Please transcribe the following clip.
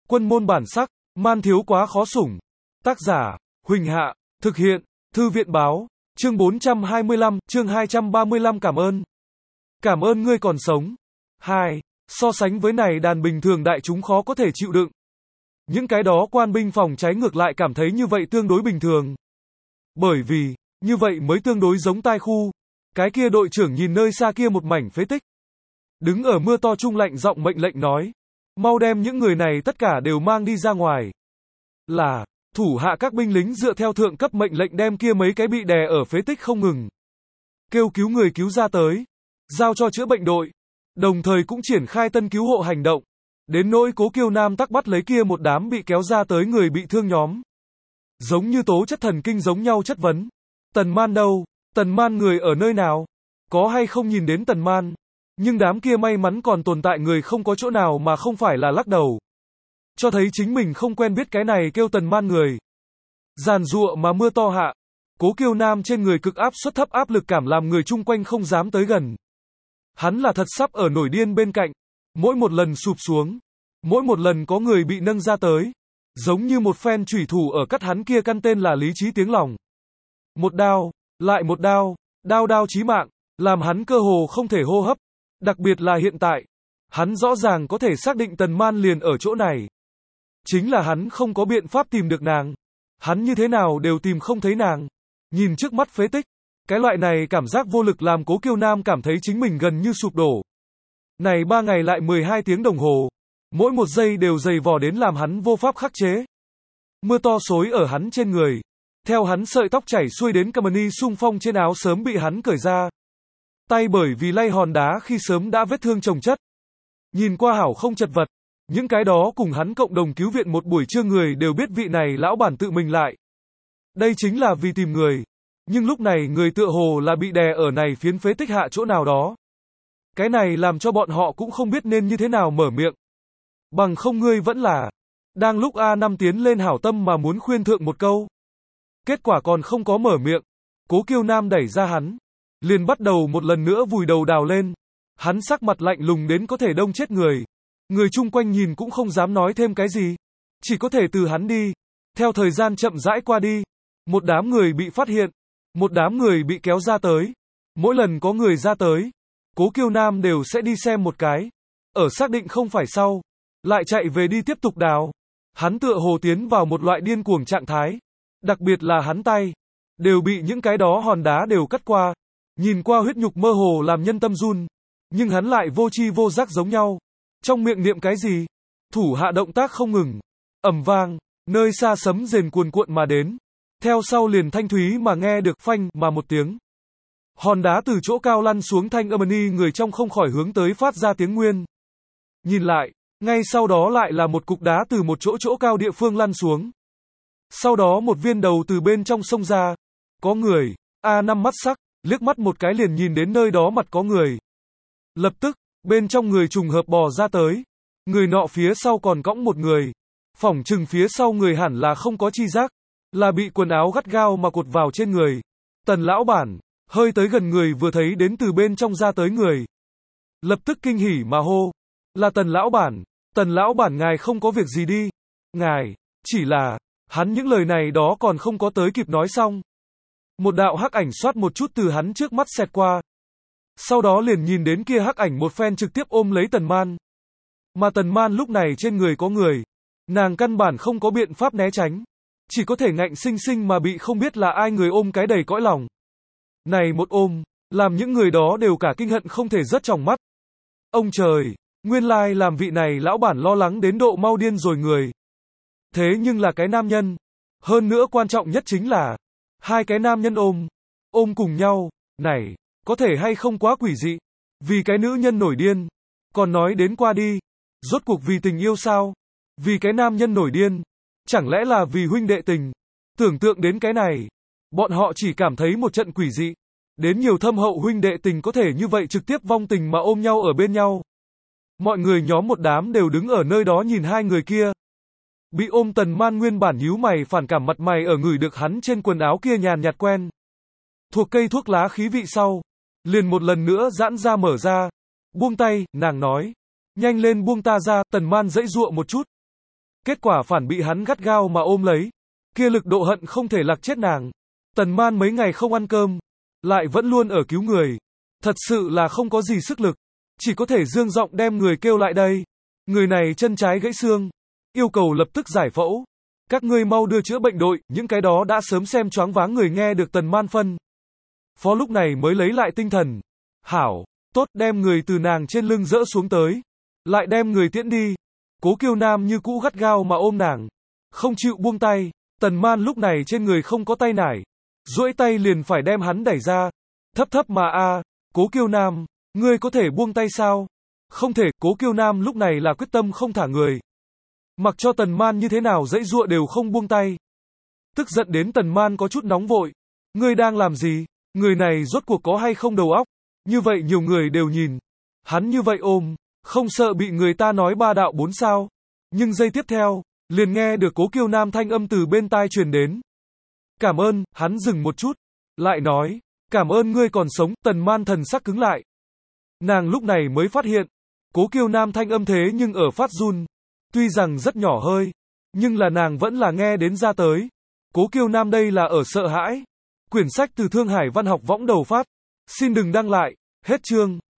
Quân môn bản sắc, man thiếu quá khó sủng. Tác giả, Huỳnh Hạ, thực hiện, Thư viện báo, chương 425, chương 235 cảm ơn. Cảm ơn ngươi còn sống. 2. So sánh với này đàn bình thường đại chúng khó có thể chịu đựng. Những cái đó quan binh phòng cháy ngược lại cảm thấy như vậy tương đối bình thường. Bởi vì, như vậy mới tương đối giống tai khu. Cái kia đội trưởng nhìn nơi xa kia một mảnh phế tích. Đứng ở mưa to trung lạnh giọng mệnh lệnh nói. Mau đem những người này tất cả đều mang đi ra ngoài. Là, thủ hạ các binh lính dựa theo thượng cấp mệnh lệnh đem kia mấy cái bị đè ở phế tích không ngừng. Kêu cứu người cứu ra tới. Giao cho chữa bệnh đội. Đồng thời cũng triển khai tân cứu hộ hành động. Đến nỗi Cố Kiêu Nam tắc bắt lấy kia một đám bị kéo ra tới người bị thương nhóm. Giống như tố chất thần kinh giống nhau chất vấn. Tần Man đâu? Tần Man người ở nơi nào? Có hay không nhìn đến Tần Man? Nhưng đám kia may mắn còn tồn tại người không có chỗ nào mà không phải là lắc đầu. Cho thấy chính mình không quen biết cái này kêu Tần Man người. Giàn giụa mà mưa to hạ. Cố Kiêu Nam trên người cực áp suất thấp áp lực cảm làm người chung quanh không dám tới gần. Hắn là thật sắp ở nổi điên bên cạnh. Mỗi một lần sụp xuống. Mỗi một lần có người bị nâng ra tới. Giống như một phen chủy thủ ở cắt hắn kia căn tên là lý trí tiếng lòng. Một đao, lại một đao, đao đao chí mạng, làm hắn cơ hồ không thể hô hấp. Đặc biệt là hiện tại. Hắn rõ ràng có thể xác định Tần Man liền ở chỗ này. Chính là hắn không có biện pháp tìm được nàng. Hắn như thế nào đều tìm không thấy nàng. Nhìn trước mắt phế tích. Cái loại này cảm giác vô lực làm Cố Kiêu Nam cảm thấy chính mình gần như sụp đổ. Này 3 ngày lại 12 tiếng đồng hồ. Mỗi một giây đều dày vò đến làm hắn vô pháp khắc chế. Mưa to xối ở hắn trên người. Theo hắn sợi tóc chảy xuôi đến cami xung phong trên áo sớm bị hắn cởi ra. Tay bởi vì lay hòn đá khi sớm đã vết thương chồng chất. Nhìn qua hảo không chật vật. Những cái đó cùng hắn cộng đồng cứu viện một buổi trưa người đều biết vị này lão bản tự mình lại. Đây chính là vì tìm người. Nhưng lúc này người tựa hồ là bị đè ở này phiến phế tích hạ chỗ nào đó. Cái này làm cho bọn họ cũng không biết nên như thế nào mở miệng. Bằng không ngươi vẫn là. Đang lúc A5 tiến lên hảo tâm mà muốn khuyên thượng một câu. Kết quả còn không có mở miệng. Cố Kiêu Nam đẩy ra hắn. Liền bắt đầu một lần nữa vùi đầu đào lên. Hắn sắc mặt lạnh lùng đến có thể đông chết người. Người chung quanh nhìn cũng không dám nói thêm cái gì. Chỉ có thể từ hắn đi. Theo thời gian chậm rãi qua đi. Một đám người bị phát hiện. Một đám người bị kéo ra tới. Mỗi lần có người ra tới. Cố Kiêu Nam đều sẽ đi xem một cái. Ở xác định không phải sau. Lại chạy về đi tiếp tục đào. Hắn tựa hồ tiến vào một loại điên cuồng trạng thái. Đặc biệt là hắn tay. Đều bị những cái đó hòn đá đều cắt qua. Nhìn qua huyết nhục mơ hồ làm nhân tâm run. Nhưng hắn lại vô tri vô giác giống nhau. Trong miệng niệm cái gì? Thủ hạ động tác không ngừng. Ầm vang. Nơi xa sấm rền cuồn cuộn mà đến. Theo sau liền thanh thúy mà nghe được phanh mà một tiếng. Hòn đá từ chỗ cao lăn xuống thanh âm người trong không khỏi hướng tới phát ra tiếng nguyên. Nhìn lại. Ngay sau đó lại là một cục đá từ một chỗ cao địa phương lăn xuống. Sau đó một viên đầu từ bên trong sông ra. Có người. A5 mắt sắc. Liếc mắt một cái liền nhìn đến nơi đó mặt có người. Lập tức, bên trong người trùng hợp bò ra tới. Người nọ phía sau còn cõng một người. Phỏng chừng phía sau người hẳn là không có chi giác. Là bị quần áo gắt gao mà cột vào trên người. Tần lão bản, hơi tới gần người vừa thấy đến từ bên trong ra tới người. Lập tức kinh hỉ mà hô. Là Tần lão bản ngài không có việc gì đi. Ngài, chỉ là, hắn những lời này đó còn không có tới kịp nói xong. Một đạo hắc ảnh xoát một chút từ hắn trước mắt xẹt qua. Sau đó liền nhìn đến kia hắc ảnh một phen trực tiếp ôm lấy Tần Man. Mà Tần Man lúc này trên người có người. Nàng căn bản không có biện pháp né tránh. Chỉ có thể ngạnh sinh sinh mà bị không biết là ai người ôm cái đầy cõi lòng. Này một ôm, làm những người đó đều cả kinh hận không thể rớt tròng mắt. Ông trời, nguyên lai làm vị này lão bản lo lắng đến độ mau điên rồi người. Thế nhưng là cái nam nhân. Hơn nữa quan trọng nhất chính là hai cái nam nhân ôm cùng nhau, này, có thể hay không quá quỷ dị. Vì cái nữ nhân nổi điên. Còn nói đến qua đi. Rốt cuộc vì tình yêu sao? Vì cái nam nhân nổi điên. Chẳng lẽ là vì huynh đệ tình? Tưởng tượng đến cái này. Bọn họ chỉ cảm thấy một trận quỷ dị. Đến nhiều thâm hậu huynh đệ tình có thể như vậy trực tiếp vong tình mà ôm nhau ở bên nhau. Mọi người nhóm một đám đều đứng ở nơi đó nhìn hai người kia. Bị ôm Tần Man nguyên bản nhíu mày phản cảm mặt mày ở ngửi được hắn trên quần áo kia nhàn nhạt quen. Thuộc cây thuốc lá khí vị sau. Liền một lần nữa giãn ra mở ra. Buông tay, nàng nói. Nhanh lên buông ta ra, Tần Man dãy dụa một chút. Kết quả phản bị hắn gắt gao mà ôm lấy. Kia lực độ hận không thể lạc chết nàng. Tần Man mấy ngày không ăn cơm, lại vẫn luôn ở cứu người. Thật sự là không có gì sức lực. Chỉ có thể dương giọng đem người kêu lại đây. Người này chân trái gãy xương. Yêu cầu lập tức giải phẫu. Các ngươi mau đưa chữa bệnh đội, những cái đó đã sớm xem choáng váng người nghe được Tần Man phân. Phó lúc này mới lấy lại tinh thần. Hảo, tốt, đem người từ nàng trên lưng dỡ xuống tới. Lại đem người tiễn đi. Cố Kiêu Nam như cũ gắt gao mà ôm nàng. Không chịu buông tay. Tần Man lúc này trên người không có tay nải. Duỗi tay liền phải đem hắn đẩy ra. Thấp thấp mà Cố Kiêu Nam, ngươi có thể buông tay sao? Không thể, Cố Kiêu Nam lúc này là quyết tâm không thả người. Mặc cho Tần Man như thế nào dãy giụa đều không buông tay. Tức giận đến Tần Man có chút nóng vội. Ngươi đang làm gì? Người này rốt cuộc có hay không đầu óc? Như vậy nhiều người đều nhìn. Hắn như vậy ôm, không sợ bị người ta nói ba đạo bốn sao. Nhưng giây tiếp theo, liền nghe được Cố Kiêu Nam thanh âm từ bên tai truyền đến. Cảm ơn, hắn dừng một chút. Lại nói, cảm ơn ngươi còn sống, Tần Man thần sắc cứng lại. Nàng lúc này mới phát hiện, Cố Kiêu Nam thanh âm thế nhưng ở phát run. Tuy rằng rất nhỏ hơi, nhưng là nàng vẫn là nghe đến ra tới. Cố Kiêu Nam đây là ở sợ hãi. Quyển sách từ Thương Hải Văn học võng đầu phát. Xin đừng đăng lại. Hết chương.